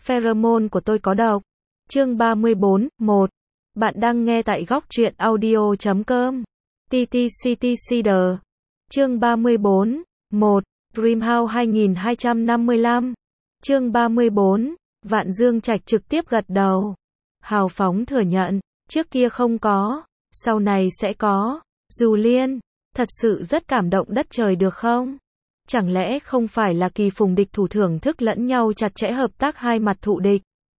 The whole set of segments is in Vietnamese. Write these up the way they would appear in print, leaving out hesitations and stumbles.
Pheromone của tôi có độc. Chương 34, 1. Bạn đang nghe tại góc truyện audio.com. TTCTCD. Chương 34, 1. Dreamhouse 2255. Chương 34. Vạn Dương Trạch trực tiếp gật đầu. Hào phóng thừa nhận, trước kia không có, sau này sẽ có. Julian, thật sự rất cảm động đất trời được không? Chẳng lẽ không phải là kỳ phùng địch thủ thưởng thức lẫn nhau chặt chẽ hợp tác hai mặt thụ địch?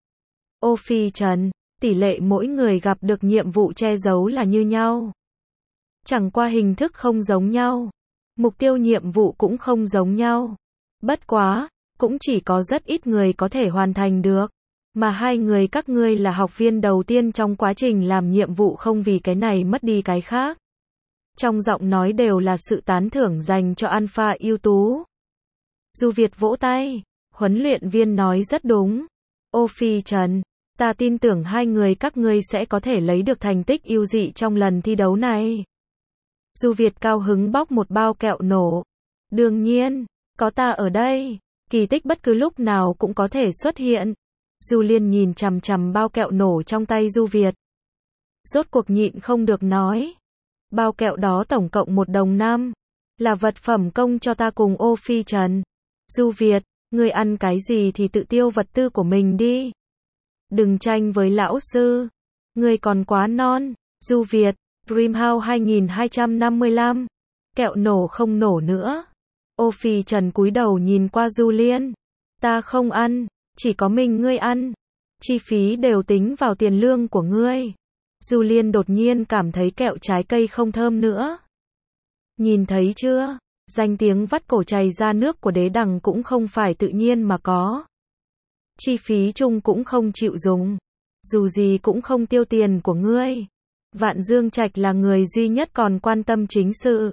Ô Phi Trần, tỷ lệ mỗi người gặp được nhiệm vụ che giấu là như nhau. Chẳng qua hình thức không giống nhau. Mục tiêu nhiệm vụ cũng không giống nhau. Bất quá, cũng chỉ có rất ít người có thể hoàn thành được. Mà hai người các ngươi là học viên đầu tiên trong quá trình làm nhiệm vụ không vì cái này mất đi cái khác. Trong giọng nói đều là sự tán thưởng dành cho alpha ưu tú. Du Việt vỗ tay, huấn luyện viên nói rất đúng. Ô Phi Trần, ta tin tưởng hai người các ngươi sẽ có thể lấy được thành tích ưu dị trong lần thi đấu này. Du Việt cao hứng bóc một bao kẹo nổ. Đương nhiên, có ta ở đây, kỳ tích bất cứ lúc nào cũng có thể xuất hiện. Julian nhìn chằm chằm bao kẹo nổ trong tay Du Việt. Rốt cuộc nhịn không được nói. Bao kẹo đó tổng cộng 1 đồng 5. Là vật phẩm công cho ta cùng Ô Phi Trần. Du Việt, ngươi ăn cái gì thì tự tiêu vật tư của mình đi. Đừng tranh với lão sư. Ngươi còn quá non. Du Việt, Dreamhouse 2255. Kẹo nổ không nổ nữa. Ô Phi Trần cúi đầu nhìn qua Julian. Ta không ăn, chỉ có mình ngươi ăn. Chi phí đều tính vào tiền lương của ngươi. Julian đột nhiên cảm thấy kẹo trái cây không thơm nữa. Nhìn thấy chưa? Danh tiếng vắt cổ chảy ra nước của đế đằng cũng không phải tự nhiên mà có. Chi phí chung cũng không chịu dùng. Dù gì cũng không tiêu tiền của ngươi. Vạn Dương Trạch là người duy nhất còn quan tâm chính sự.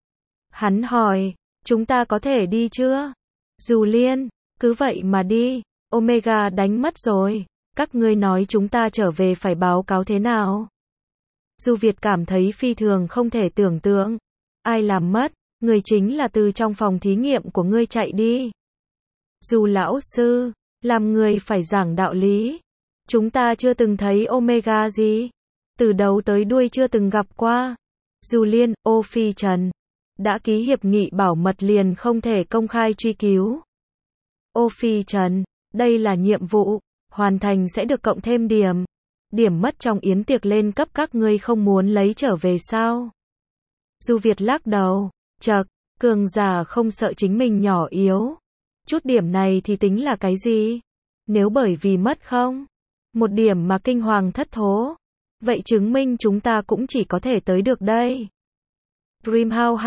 Hắn hỏi, chúng ta có thể đi chưa? Julian, cứ vậy mà đi. Omega đánh mất rồi. Các ngươi nói chúng ta trở về phải báo cáo thế nào? Du Việt cảm thấy phi thường không thể tưởng tượng. Ai làm mất? Người chính là từ trong phòng thí nghiệm của ngươi chạy đi. Dù lão sư, làm người phải giảng đạo lý. Chúng ta chưa từng thấy Omega gì. Từ đầu tới đuôi chưa từng gặp qua. Julian, Ô Phi Trần. Đã ký hiệp nghị bảo mật liền không thể công khai truy cứu. Ô Phi Trần, đây là nhiệm vụ. Hoàn thành sẽ được cộng thêm điểm. Điểm mất trong yến tiệc lên cấp các ngươi không muốn lấy trở về sao? Du Việt lắc đầu. Chậc, cường giả không sợ chính mình nhỏ yếu. Chút điểm này thì tính là cái gì? Nếu bởi vì mất không? 1 điểm mà kinh hoàng thất thố. Vậy chứng minh chúng ta cũng chỉ có thể tới được đây. Dreamhouse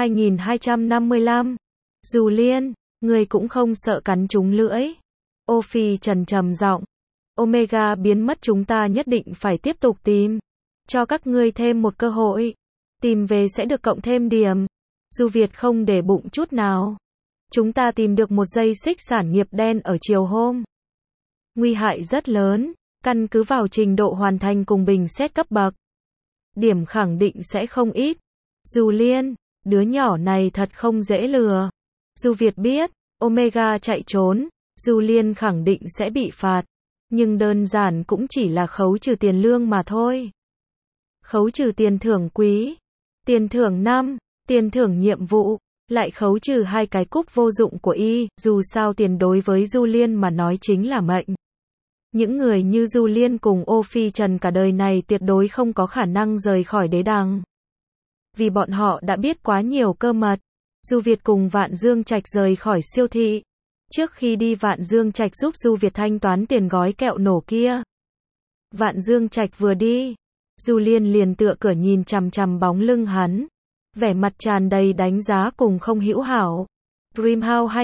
2255. Julian, người cũng không sợ cắn trúng lưỡi. Ô Phi Trần trầm giọng. Omega biến mất chúng ta nhất định phải tiếp tục tìm. Cho các ngươi thêm một cơ hội. Tìm về sẽ được cộng thêm điểm. Du Việt không để bụng chút nào. Chúng ta tìm được một dây xích sản nghiệp đen ở chiều hôm. Nguy hại rất lớn, căn cứ vào trình độ hoàn thành cùng bình xét cấp bậc. Điểm khẳng định sẽ không ít. Julian, đứa nhỏ này thật không dễ lừa. Du Việt biết, Omega chạy trốn, Julian khẳng định sẽ bị phạt. Nhưng đơn giản cũng chỉ là khấu trừ tiền lương mà thôi. Khấu trừ tiền thưởng quý, tiền thưởng năm, tiền thưởng nhiệm vụ, lại khấu trừ 2 cái cúp vô dụng của y, dù sao tiền đối với Julian mà nói chính là mệnh. Những người như Julian cùng Ô Phi Trần cả đời này tuyệt đối không có khả năng rời khỏi đế đằng. Vì bọn họ đã biết quá nhiều cơ mật. Du Việt cùng Vạn Dương Trạch rời khỏi siêu thị. Trước khi đi Vạn Dương Trạch giúp Du Việt thanh toán tiền gói kẹo nổ kia. Vạn Dương Trạch vừa đi, Julian liền tựa cửa nhìn chằm chằm bóng lưng hắn. Vẻ mặt tràn đầy đánh giá cùng không hữu hảo. Dreamhouse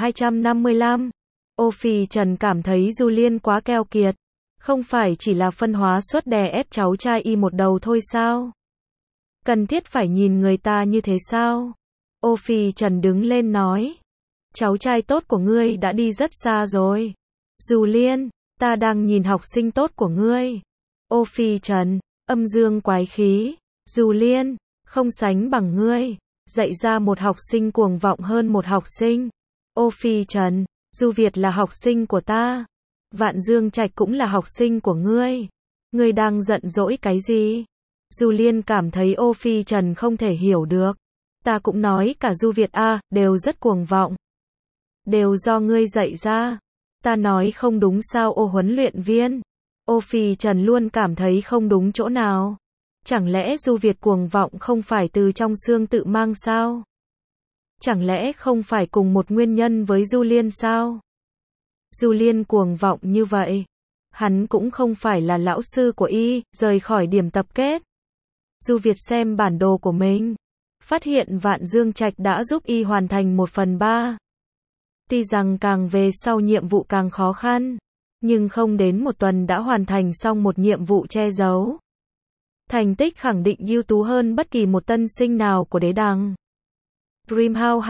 2255. Ô Phi Trần cảm thấy Julian quá keo kiệt. Không phải chỉ là phân hóa suất đè ép cháu trai y một đầu thôi sao? Cần thiết phải nhìn người ta như thế sao? Ô Phi Trần đứng lên nói. Cháu trai tốt của ngươi đã đi rất xa rồi. Julian, ta đang nhìn học sinh tốt của ngươi. Ô Phi Trần, âm dương quái khí. Julian, không sánh bằng ngươi. Dạy ra một học sinh cuồng vọng hơn một học sinh. Ô Phi Trần, Du Việt là học sinh của ta. Vạn Dương Trạch cũng là học sinh của ngươi. Ngươi đang giận dỗi cái gì? Du Liên cảm thấy Ô Phi Trần không thể hiểu được. Ta cũng nói cả Du Việt A, đều rất cuồng vọng. Đều do ngươi dạy ra. Ta nói không đúng sao ô huấn luyện viên? Ô Phi Trần luôn cảm thấy không đúng chỗ nào. Chẳng lẽ Du Việt cuồng vọng không phải từ trong xương tự mang sao? Chẳng lẽ không phải cùng một nguyên nhân với Du Liên sao? Du Liên cuồng vọng như vậy. Hắn cũng không phải là lão sư của y, rời khỏi điểm tập kết. Du Việt xem bản đồ của mình. Phát hiện Vạn Dương Trạch đã giúp y hoàn thành 1/3. Tuy rằng càng về sau nhiệm vụ càng khó khăn, nhưng không đến một tuần đã hoàn thành xong một nhiệm vụ che giấu. Thành tích khẳng định ưu tú hơn bất kỳ một tân sinh nào của đế đằng. Dreamhouse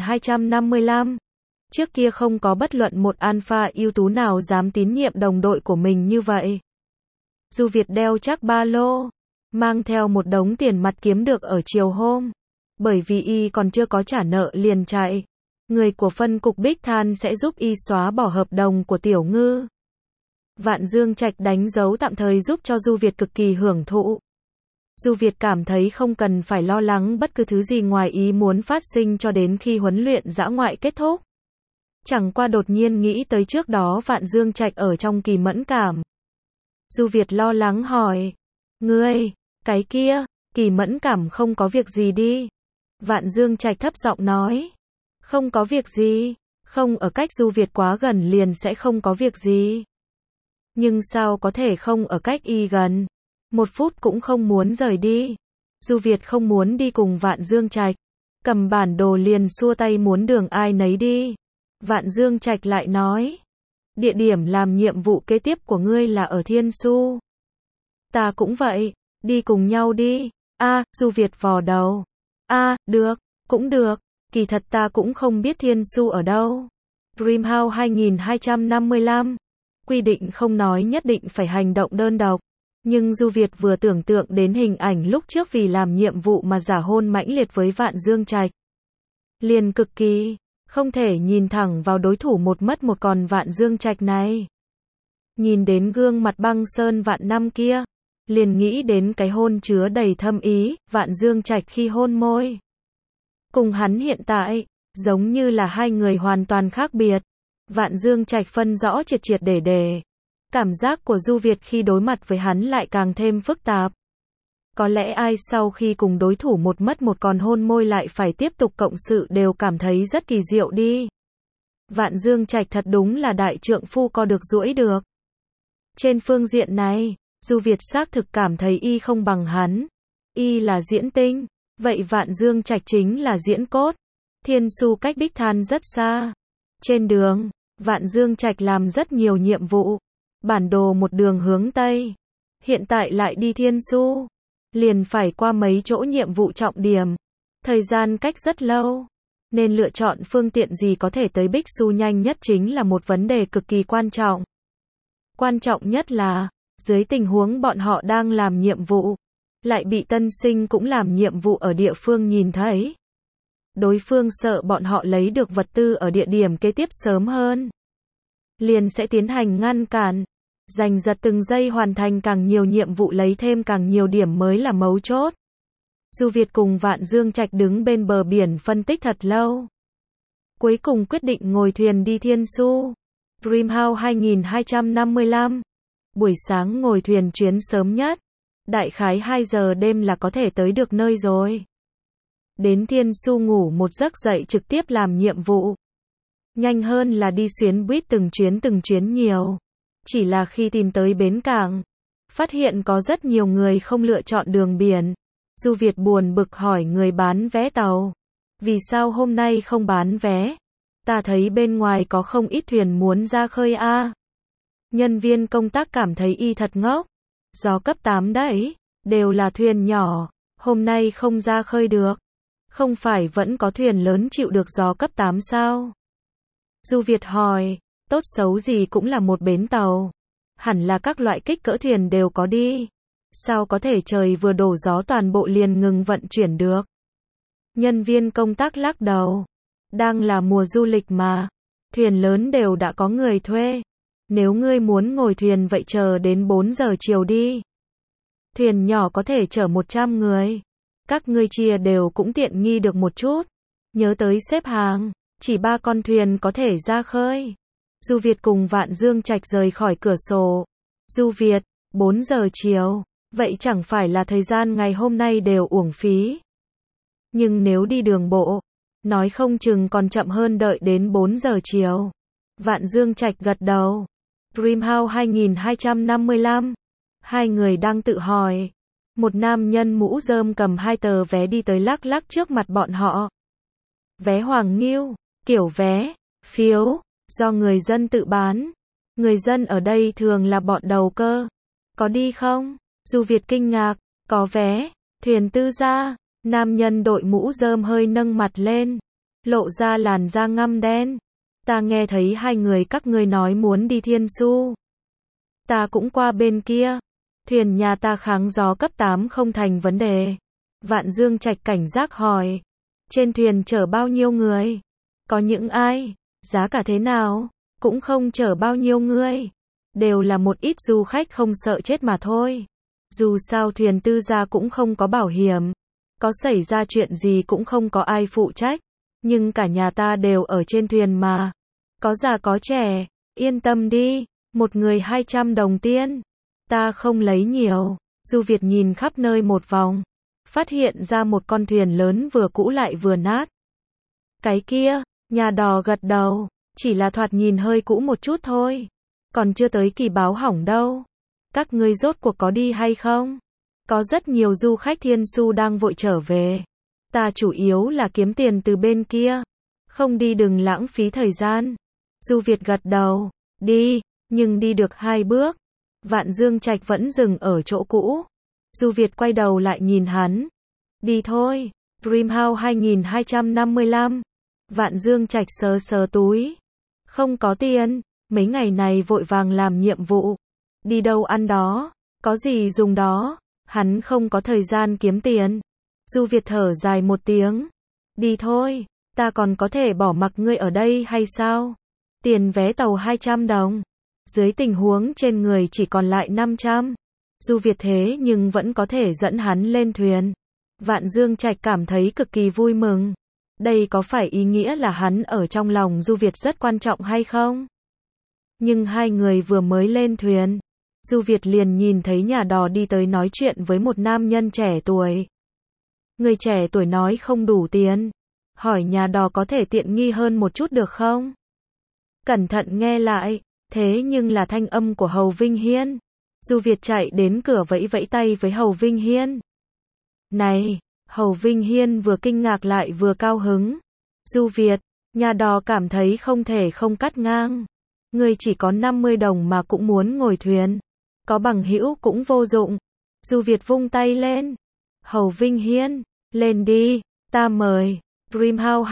2255. Trước kia không có bất luận một alpha ưu tú nào dám tín nhiệm đồng đội của mình như vậy. Du Việt đeo chắc ba lô, mang theo một đống tiền mặt kiếm được ở chiều hôm. Bởi vì y còn chưa có trả nợ liền chạy. Người của phân cục Bích Than sẽ giúp y xóa bỏ hợp đồng của Tiểu Ngư. Vạn Dương Trạch đánh dấu tạm thời giúp cho Du Việt cực kỳ hưởng thụ. Du Việt cảm thấy không cần phải lo lắng bất cứ thứ gì ngoài ý muốn phát sinh cho đến khi huấn luyện dã ngoại kết thúc. Chẳng qua đột nhiên nghĩ tới trước đó Vạn Dương Trạch ở trong kỳ mẫn cảm. Du Việt lo lắng hỏi. Ngươi, cái kia, kỳ mẫn cảm không có việc gì đi. Vạn Dương Trạch thấp giọng nói. Không có việc gì, không ở cách Du Việt quá gần liền sẽ không có việc gì. Nhưng sao có thể không ở cách y gần? 1 phút cũng không muốn rời đi. Du Việt không muốn đi cùng Vạn Dương Trạch. Cầm bản đồ liền xua tay muốn đường ai nấy đi. Vạn Dương Trạch lại nói. Địa điểm làm nhiệm vụ kế tiếp của ngươi là ở Thiên Su. Ta cũng vậy, đi cùng nhau đi. Du Việt vò đầu. Được, cũng được. Kỳ thật ta cũng không biết Thiên Su ở đâu. Dreamhouse 2255. Quy định không nói nhất định phải hành động đơn độc. Nhưng Du Việt vừa tưởng tượng đến hình ảnh lúc trước vì làm nhiệm vụ mà giả hôn mãnh liệt với Vạn Dương Trạch. Liền cực kỳ, không thể nhìn thẳng vào đối thủ một mất một còn Vạn Dương Trạch này. Nhìn đến gương mặt băng sơn vạn năm kia, liền nghĩ đến cái hôn chứa đầy thâm ý, Vạn Dương Trạch khi hôn môi. Cùng hắn hiện tại, giống như là hai người hoàn toàn khác biệt. Vạn Dương Trạch phân rõ triệt triệt để. Cảm giác của Du Việt khi đối mặt với hắn lại càng thêm phức tạp. Có lẽ ai sau khi cùng đối thủ một mất một còn hôn môi lại phải tiếp tục cộng sự đều cảm thấy rất kỳ diệu đi. Vạn Dương Trạch thật đúng là đại trượng phu co được duỗi được. Trên phương diện này, Du Việt xác thực cảm thấy y không bằng hắn. Y là diễn tinh, vậy Vạn Dương Trạch chính là diễn cốt. Thiên Su cách Bích Than rất xa. Trên đường, Vạn Dương Trạch làm rất nhiều nhiệm vụ. Bản đồ một đường hướng Tây. Hiện tại lại đi Thiên Su. Liền phải qua mấy chỗ nhiệm vụ trọng điểm. Thời gian cách rất lâu. Nên lựa chọn phương tiện gì có thể tới Bích Su nhanh nhất chính là một vấn đề cực kỳ quan trọng. Quan trọng nhất là, dưới tình huống bọn họ đang làm nhiệm vụ, lại bị tân sinh cũng làm nhiệm vụ ở địa phương nhìn thấy. Đối phương sợ bọn họ lấy được vật tư ở địa điểm kế tiếp sớm hơn. Liền sẽ tiến hành ngăn cản. Giành giật từng giây hoàn thành càng nhiều nhiệm vụ lấy thêm càng nhiều điểm mới là mấu chốt. Du Việt cùng Vạn Dương Trạch đứng bên bờ biển phân tích thật lâu. Cuối cùng quyết định ngồi thuyền đi Thiên Su. Dreamhouse 2255. Buổi sáng ngồi thuyền chuyến sớm nhất. Đại khái 2 giờ đêm là có thể tới được nơi rồi. Đến Thiên Su ngủ một giấc dậy trực tiếp làm nhiệm vụ. Nhanh hơn là đi xuyến buýt từng chuyến nhiều. Chỉ là khi tìm tới bến cảng, phát hiện có rất nhiều người không lựa chọn đường biển. Du Việt buồn bực hỏi người bán vé tàu. Vì sao hôm nay không bán vé? Ta thấy bên ngoài có không ít thuyền muốn ra khơi a. Nhân viên công tác cảm thấy y thật ngốc. Gió cấp 8 đấy, đều là thuyền nhỏ, hôm nay không ra khơi được. Không phải vẫn có thuyền lớn chịu được gió cấp 8 sao? Du Việt hỏi, tốt xấu gì cũng là một bến tàu. Hẳn là các loại kích cỡ thuyền đều có đi. Sao có thể trời vừa đổ gió toàn bộ liền ngừng vận chuyển được? Nhân viên công tác lắc đầu. Đang là mùa du lịch mà. Thuyền lớn đều đã có người thuê. Nếu ngươi muốn ngồi thuyền vậy chờ đến 4 giờ chiều đi. Thuyền nhỏ có thể chở 100 người. Các ngươi chia đều cũng tiện nghi được một chút. Nhớ tới xếp hàng, chỉ 3 con thuyền có thể ra khơi. Du Việt cùng Vạn Dương Trạch rời khỏi cửa sổ. Du Việt, 4 giờ chiều, vậy chẳng phải là thời gian ngày hôm nay đều uổng phí. Nhưng nếu đi đường bộ, nói không chừng còn chậm hơn đợi đến 4 giờ chiều. Vạn Dương Trạch gật đầu. Dreamhouse 2255. Hai người đang tự hỏi. Một nam nhân mũ rơm cầm 2 tờ vé đi tới lắc lắc trước mặt bọn họ. Vé Hoàng Nghiêu, kiểu vé, phiếu, do người dân tự bán. Người dân ở đây thường là bọn đầu cơ. Có đi không? Du Việt kinh ngạc, có vé, thuyền tư gia. Nam nhân đội mũ rơm hơi nâng mặt lên, lộ ra làn da ngăm đen. Ta nghe thấy hai người các ngươi nói muốn đi Thiên Su. Ta cũng qua bên kia. Thuyền nhà ta kháng gió cấp 8 không thành vấn đề. Vạn Dương Trạch cảnh giác hỏi. Trên thuyền chở bao nhiêu người? Có những ai? Giá cả thế nào? Cũng không chở bao nhiêu người. Đều là một ít du khách không sợ chết mà thôi. Dù sao thuyền tư gia cũng không có bảo hiểm. Có xảy ra chuyện gì cũng không có ai phụ trách. Nhưng cả nhà ta đều ở trên thuyền mà. Có già có trẻ. Yên tâm đi. Một người 200 đồng tiền. Ta không lấy nhiều. Du Việt nhìn khắp nơi một vòng. Phát hiện ra một con thuyền lớn vừa cũ lại vừa nát. Cái kia, nhà đò gật đầu. Chỉ là thoạt nhìn hơi cũ một chút thôi. Còn chưa tới kỳ báo hỏng đâu. Các ngươi rốt cuộc có đi hay không? Có rất nhiều du khách Thiên Su đang vội trở về. Ta chủ yếu là kiếm tiền từ bên kia. Không đi đừng lãng phí thời gian. Du Việt gật đầu. Đi, nhưng đi được 2 bước. Vạn Dương Trạch vẫn dừng ở chỗ cũ. Du Việt quay đầu lại nhìn hắn. Đi thôi. Dreamhouse 2255. Vạn Dương Trạch sờ sờ túi. Không có tiền. Mấy ngày này vội vàng làm nhiệm vụ. Đi đâu ăn đó. Có gì dùng đó. Hắn không có thời gian kiếm tiền. Du Việt thở dài một tiếng. Đi thôi. Ta còn có thể bỏ mặc ngươi ở đây hay sao? Tiền vé tàu 200 đồng. Dưới tình huống trên người chỉ còn lại 500. Du Việt thế nhưng vẫn có thể dẫn hắn lên thuyền. Vạn Dương Trạch cảm thấy cực kỳ vui mừng. Đây có phải ý nghĩa là hắn ở trong lòng Du Việt rất quan trọng hay không? Nhưng hai người vừa mới lên thuyền, Du Việt liền nhìn thấy nhà đò đi tới nói chuyện với một nam nhân trẻ tuổi. Người trẻ tuổi nói không đủ tiền. Hỏi nhà đò có thể tiện nghi hơn một chút được không? Cẩn thận nghe lại, thế nhưng là thanh âm của Hầu Vinh Hiên. Du Việt chạy đến cửa vẫy vẫy tay với Hầu Vinh Hiên. Này, Hầu Vinh Hiên vừa kinh ngạc lại vừa cao hứng. Du Việt, nhà đò cảm thấy không thể không cắt ngang. Ngươi chỉ có 50 đồng mà cũng muốn ngồi thuyền. Có bằng hữu cũng vô dụng. Du Việt vung tay lên. Hầu Vinh Hiên, lên đi, ta mời. Dreamhouse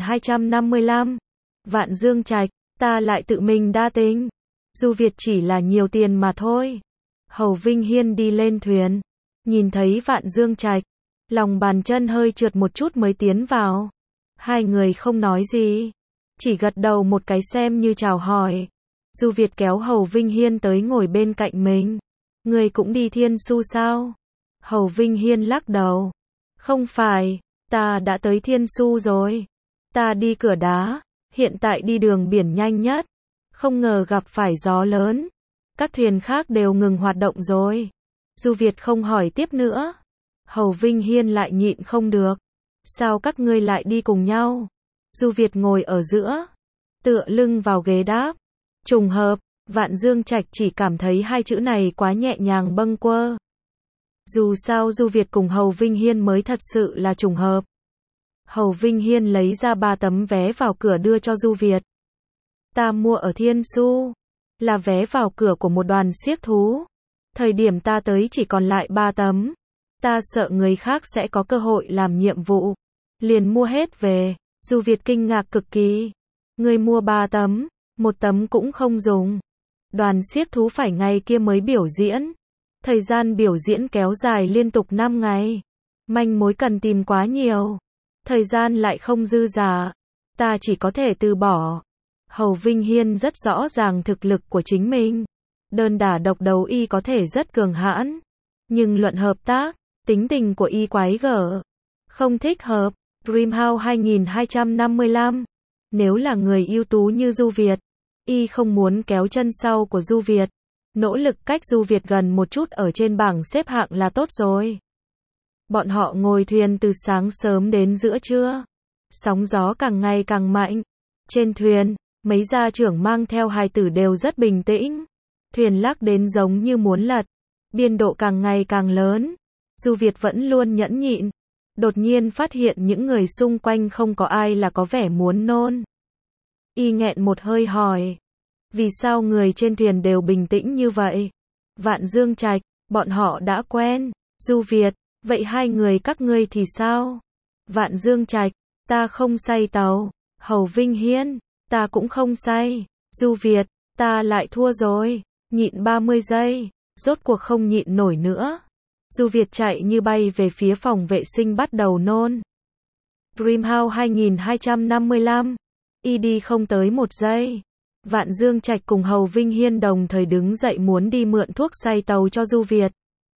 2255. Vạn Dương Trạch, ta lại tự mình đa tình. Du Việt chỉ là nhiều tiền mà thôi. Hầu Vinh Hiên đi lên thuyền. Nhìn thấy Vạn Dương Trạch. Lòng bàn chân hơi trượt một chút mới tiến vào. Hai người không nói gì. Chỉ gật đầu một cái xem như chào hỏi. Du Việt kéo Hầu Vinh Hiên tới ngồi bên cạnh mình. Người cũng đi Thiên Su sao? Hầu Vinh Hiên lắc đầu. Không phải, ta đã tới Thiên Su rồi. Ta đi Cửa Đá, hiện tại đi đường biển nhanh nhất. Không ngờ gặp phải gió lớn. Các thuyền khác đều ngừng hoạt động rồi. Du Việt không hỏi tiếp nữa. Hầu Vinh Hiên lại nhịn không được. Sao các ngươi lại đi cùng nhau? Du Việt ngồi ở giữa, tựa lưng vào ghế đáp. Trùng hợp. Vạn Dương Trạch chỉ cảm thấy hai chữ này quá nhẹ nhàng bâng quơ. Dù sao Du Việt cùng Hầu Vinh Hiên mới thật sự là trùng hợp. Hầu Vinh Hiên lấy ra 3 tấm vé vào cửa đưa cho Du Việt. Ta mua ở Thiên Su. Là vé vào cửa của một đoàn xiếc thú. Thời điểm ta tới chỉ còn lại 3 tấm. Ta sợ người khác sẽ có cơ hội làm nhiệm vụ. Liền mua hết về. Du Việt kinh ngạc cực kỳ. Người mua 3 tấm. 1 tấm cũng không dùng. Đoàn xiếc thú phải ngày kia mới biểu diễn. Thời gian biểu diễn kéo dài liên tục 5 ngày. Manh mối cần tìm quá nhiều. Thời gian lại không dư dả. Ta chỉ có thể từ bỏ. Hầu Vinh Hiên rất rõ ràng thực lực của chính mình. Đơn đả độc đấu y có thể rất cường hãn. Nhưng luận hợp tác, tính tình của y quái gở. Không thích hợp. Dreamhouse 2255. Nếu là người ưu tú như Du Việt, y không muốn kéo chân sau của Du Việt. Nỗ lực cách Du Việt gần một chút ở trên bảng xếp hạng là tốt rồi. Bọn họ ngồi thuyền từ sáng sớm đến giữa trưa. Sóng gió càng ngày càng mạnh. Trên thuyền, mấy gia trưởng mang theo hài tử đều rất bình tĩnh. Thuyền lắc đến giống như muốn lật. Biên độ càng ngày càng lớn. Du Việt vẫn luôn nhẫn nhịn. Đột nhiên phát hiện những người xung quanh không có ai là có vẻ muốn nôn. Y nghẹn một hơi hỏi. Vì sao người trên thuyền đều bình tĩnh như vậy? Vạn Dương Trạch, bọn họ đã quen. Du Việt, vậy hai người các ngươi thì sao? Vạn Dương Trạch, ta không say tàu. Hầu Vinh Hiên, ta cũng không say. Du Việt, ta lại thua rồi. Nhịn 30 giây, rốt cuộc không nhịn nổi nữa. Du Việt chạy như bay về phía phòng vệ sinh bắt đầu nôn. Dreamhouse 2255. Y đi không tới 1 giây. Vạn Dương Trạch cùng Hầu Vinh Hiên đồng thời đứng dậy muốn đi mượn thuốc say tàu cho Du Việt.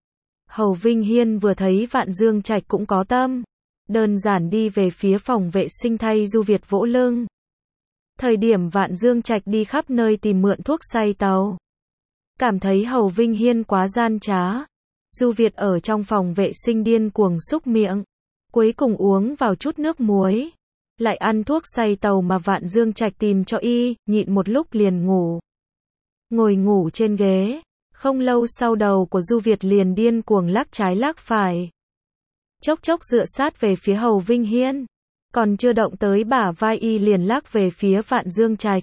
Hầu Vinh Hiên vừa thấy Vạn Dương Trạch cũng có tâm. Đơn giản đi về phía phòng vệ sinh thay Du Việt vỗ lưng. Thời điểm Vạn Dương Trạch đi khắp nơi tìm mượn thuốc say tàu. Cảm thấy Hầu Vinh Hiên quá gian trá. Du Việt ở trong phòng vệ sinh điên cuồng xúc miệng. Cuối cùng uống vào chút nước muối. Lại ăn thuốc say tàu mà Vạn Dương Trạch tìm cho y, nhịn một lúc liền ngủ. Ngồi ngủ trên ghế. Không lâu sau đầu của Du Việt liền điên cuồng lắc trái lắc phải. Chốc chốc dựa sát về phía Hầu Vinh Hiên. Còn chưa động tới bả vai y liền lắc về phía Vạn Dương Trạch.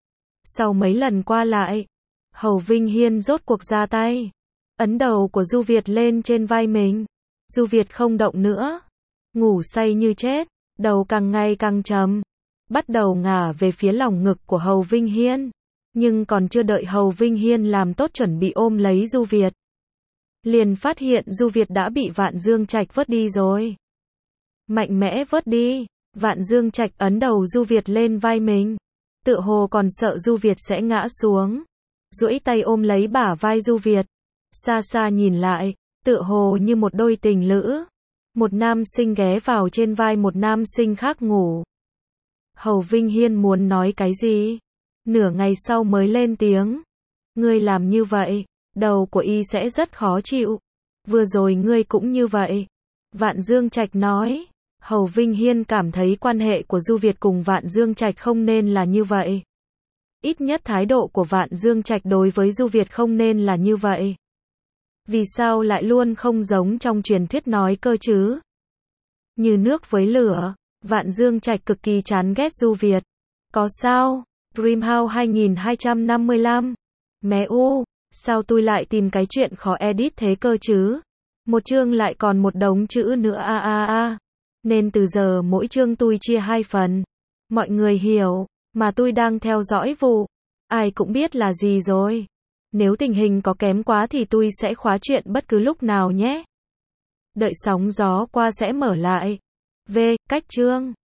Sau mấy lần qua lại, Hầu Vinh Hiên rốt cuộc ra tay. Ấn đầu của Du Việt lên trên vai mình. Du Việt không động nữa. Ngủ say như chết. Đầu càng ngày càng trầm. Bắt đầu ngả về phía lòng ngực của Hầu Vinh Hiên. Nhưng còn chưa đợi Hầu Vinh Hiên làm tốt chuẩn bị ôm lấy Du Việt. Liền phát hiện Du Việt đã bị Vạn Dương Trạch vớt đi rồi. Mạnh mẽ vớt đi. Vạn Dương Trạch ấn đầu Du Việt lên vai mình. Tựa hồ còn sợ Du Việt sẽ ngã xuống. Duỗi tay ôm lấy bả vai Du Việt. Xa xa nhìn lại, tựa hồ như một đôi tình lữ. Một nam sinh ghé vào trên vai một nam sinh khác ngủ. Hầu Vinh Hiên muốn nói cái gì? Nửa ngày sau mới lên tiếng. Ngươi làm như vậy, đầu của y sẽ rất khó chịu. Vừa rồi ngươi cũng như vậy. Vạn Dương Trạch nói. Hầu Vinh Hiên cảm thấy quan hệ của Du Việt cùng Vạn Dương Trạch không nên là như vậy. Ít nhất thái độ của Vạn Dương Trạch đối với Du Việt không nên là như vậy. Vì sao lại luôn không giống trong truyền thuyết nói cơ chứ? Như nước với lửa, Vạn Dương Trạch cực kỳ chán ghét Du Việt. Có sao? Dreamhouse 2255. Mẹ u, sao tôi lại tìm cái chuyện khó edit thế cơ chứ? Một chương lại còn một đống chữ nữa a. Nên từ giờ mỗi chương tôi chia 2 phần. Mọi người hiểu, mà tôi đang theo dõi vụ. Ai cũng biết là gì rồi. Nếu tình hình có kém quá thì tôi sẽ khóa chuyện bất cứ lúc nào nhé. Đợi sóng gió qua sẽ mở lại. V. Cách chương